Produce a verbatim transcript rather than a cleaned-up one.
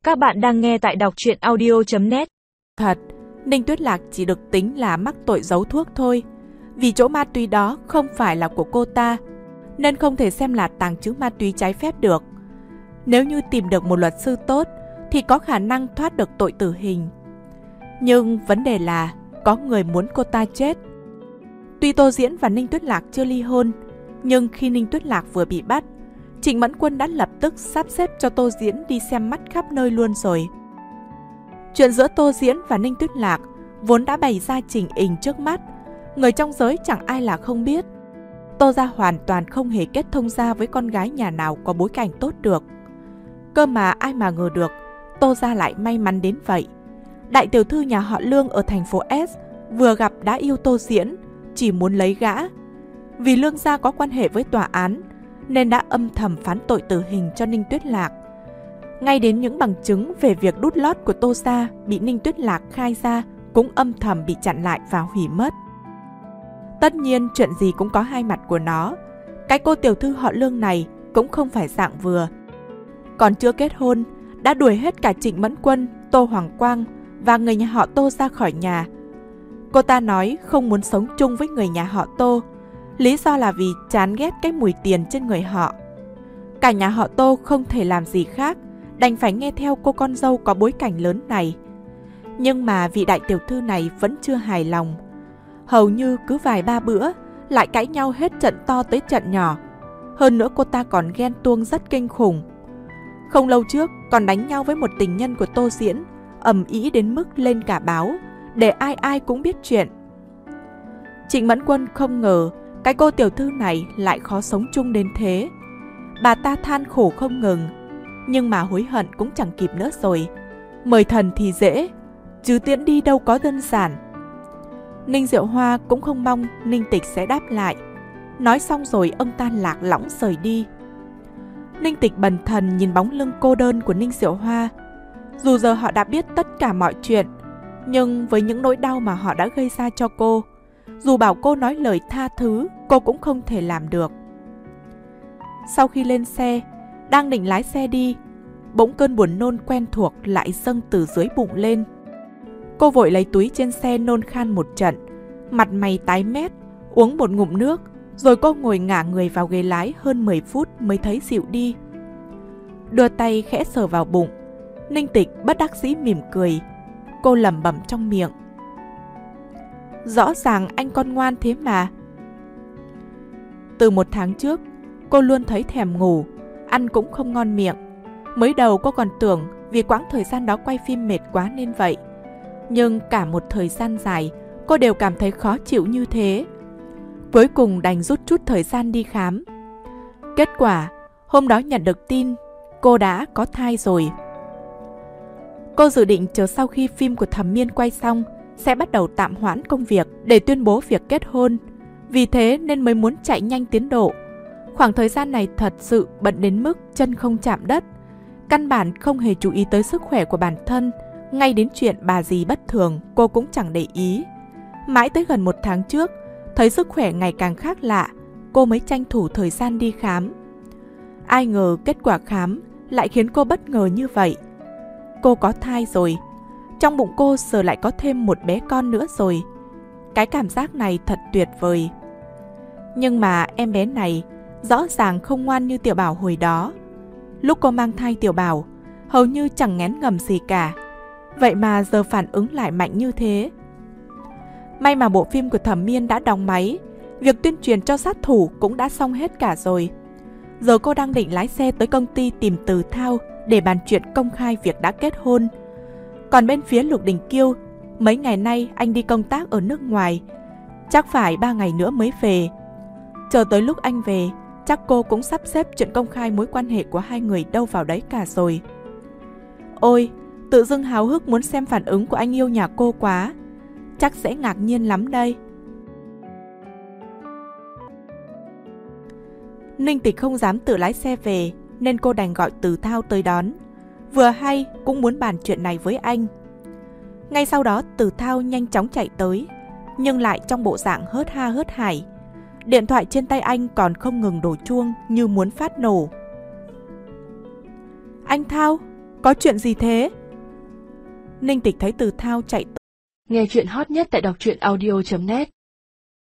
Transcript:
Các bạn đang nghe tại đọc truyện audio chấm net. Thật, Ninh Tuyết Lạc chỉ được tính là mắc tội giấu thuốc thôi. Vì chỗ ma túy đó không phải là của cô ta, nên không thể xem là tàng trữ ma túy trái phép được. Nếu như tìm được một luật sư tốt, thì có khả năng thoát được tội tử hình. Nhưng vấn đề là có người muốn cô ta chết. Tuy Tô Diễn và Ninh Tuyết Lạc chưa ly hôn, nhưng khi Ninh Tuyết Lạc vừa bị bắt, Trịnh Mẫn Quân đã lập tức sắp xếp cho Tô Diễn đi xem mắt khắp nơi luôn rồi. Chuyện giữa Tô Diễn và Ninh Tuyết Lạc vốn đã bày ra trình hình trước mắt, người trong giới chẳng ai là không biết. Tô gia hoàn toàn không hề kết thông gia với con gái nhà nào có bối cảnh tốt được. Cơ mà ai mà ngờ được, Tô gia lại may mắn đến vậy. Đại tiểu thư nhà họ Lương ở thành phố S vừa gặp đã yêu Tô Diễn, chỉ muốn lấy gã. Vì Lương gia có quan hệ với tòa án, nên đã âm thầm phán tội tử hình cho Ninh Tuyết Lạc. Ngay đến những bằng chứng về việc đút lót của Tô gia bị Ninh Tuyết Lạc khai ra cũng âm thầm bị chặn lại và hủy mất. Tất nhiên chuyện gì cũng có hai mặt của nó. Cái cô tiểu thư họ Lương này cũng không phải dạng vừa. Còn chưa kết hôn, đã đuổi hết cả Trịnh Mẫn Quân, Tô Hoàng Quang và người nhà họ Tô ra khỏi nhà. Cô ta nói không muốn sống chung với người nhà họ Tô. Lý do là vì chán ghét cái mùi tiền trên người họ. Cả nhà họ Tô không thể làm gì khác, đành phải nghe theo cô con dâu có bối cảnh lớn này. Nhưng mà vị đại tiểu thư này vẫn chưa hài lòng. Hầu như cứ vài ba bữa lại cãi nhau hết trận to tới trận nhỏ. Hơn nữa cô ta còn ghen tuông rất kinh khủng. Không lâu trước còn đánh nhau với một tình nhân của Tô Diễn, ầm ĩ đến mức lên cả báo, để ai ai cũng biết chuyện. Trịnh Mẫn Quân không ngờ cái cô tiểu thư này lại khó sống chung đến thế. Bà ta than khổ không ngừng, nhưng mà hối hận cũng chẳng kịp nữa rồi. Mời thần thì dễ, chứ tiễn đi đâu có đơn giản. Ninh Diệu Hoa cũng không mong Ninh Tịch sẽ đáp lại. Nói xong rồi ông ta lạc lõng rời đi. Ninh Tịch bần thần nhìn bóng lưng cô đơn của Ninh Diệu Hoa. Dù giờ họ đã biết tất cả mọi chuyện, nhưng với những nỗi đau mà họ đã gây ra cho cô, dù bảo cô nói lời tha thứ, cô cũng không thể làm được. Sau khi lên xe, đang định lái xe đi, bỗng cơn buồn nôn quen thuộc lại dâng từ dưới bụng lên. Cô vội lấy túi trên xe nôn khan một trận, mặt mày tái mét, uống một ngụm nước, rồi cô ngồi ngả người vào ghế lái hơn mười phút mới thấy dịu đi. Đưa tay khẽ sờ vào bụng, Ninh Tịch bất đắc dĩ mỉm cười. Cô lẩm bẩm trong miệng: rõ ràng anh con ngoan thế mà. Từ một tháng trước, cô luôn thấy thèm ngủ, ăn cũng không ngon miệng. Mới đầu cô còn tưởng vì quãng thời gian đó quay phim mệt quá nên vậy. Nhưng cả một thời gian dài, cô đều cảm thấy khó chịu như thế. Cuối cùng đành rút chút thời gian đi khám. Kết quả, hôm đó nhận được tin cô đã có thai rồi. Cô dự định chờ sau khi phim của Thẩm Miên quay xong sẽ bắt đầu tạm hoãn công việc để tuyên bố việc kết hôn. Vì thế nên mới muốn chạy nhanh tiến độ. Khoảng thời gian này thật sự bận đến mức chân không chạm đất. Căn bản không hề chú ý tới sức khỏe của bản thân. Ngay đến chuyện bà dì bất thường cô cũng chẳng để ý. Mãi tới gần một tháng trước, thấy sức khỏe ngày càng khác lạ, cô mới tranh thủ thời gian đi khám. Ai ngờ kết quả khám lại khiến cô bất ngờ như vậy. Cô có thai rồi. Trong bụng cô giờ lại có thêm một bé con nữa rồi. Cái cảm giác này thật tuyệt vời. Nhưng mà em bé này rõ ràng không ngoan như Tiểu Bảo hồi đó. Lúc cô mang thai Tiểu Bảo, hầu như chẳng ngén ngầm gì cả. Vậy mà giờ phản ứng lại mạnh như thế. May mà bộ phim của Thẩm Miên đã đóng máy. Việc tuyên truyền cho sát thủ cũng đã xong hết cả rồi. Giờ cô đang định lái xe tới công ty tìm Từ Thao để bàn chuyện công khai việc đã kết hôn. Còn bên phía Lục Đình Kiêu, mấy ngày nay anh đi công tác ở nước ngoài, chắc phải ba ngày nữa mới về. Chờ tới lúc anh về, chắc cô cũng sắp xếp chuyện công khai mối quan hệ của hai người đâu vào đấy cả rồi. Ôi, tự dưng háo hức muốn xem phản ứng của anh yêu nhà cô quá. Chắc sẽ ngạc nhiên lắm đây. Ninh Tịch không dám tự lái xe về, nên cô đành gọi Từ Thao tới đón. Vừa hay cũng muốn bàn chuyện này với anh. Ngay sau đó Từ Thao nhanh chóng chạy tới, nhưng lại trong bộ dạng hớt ha hớt hải. Điện thoại trên tay anh còn không ngừng đổ chuông như muốn phát nổ. Anh Thao, Có chuyện gì thế? Ninh Tịch thấy Từ Thao chạy tới. Nghe chuyện hot nhất tại đọc truyện audio chấm net.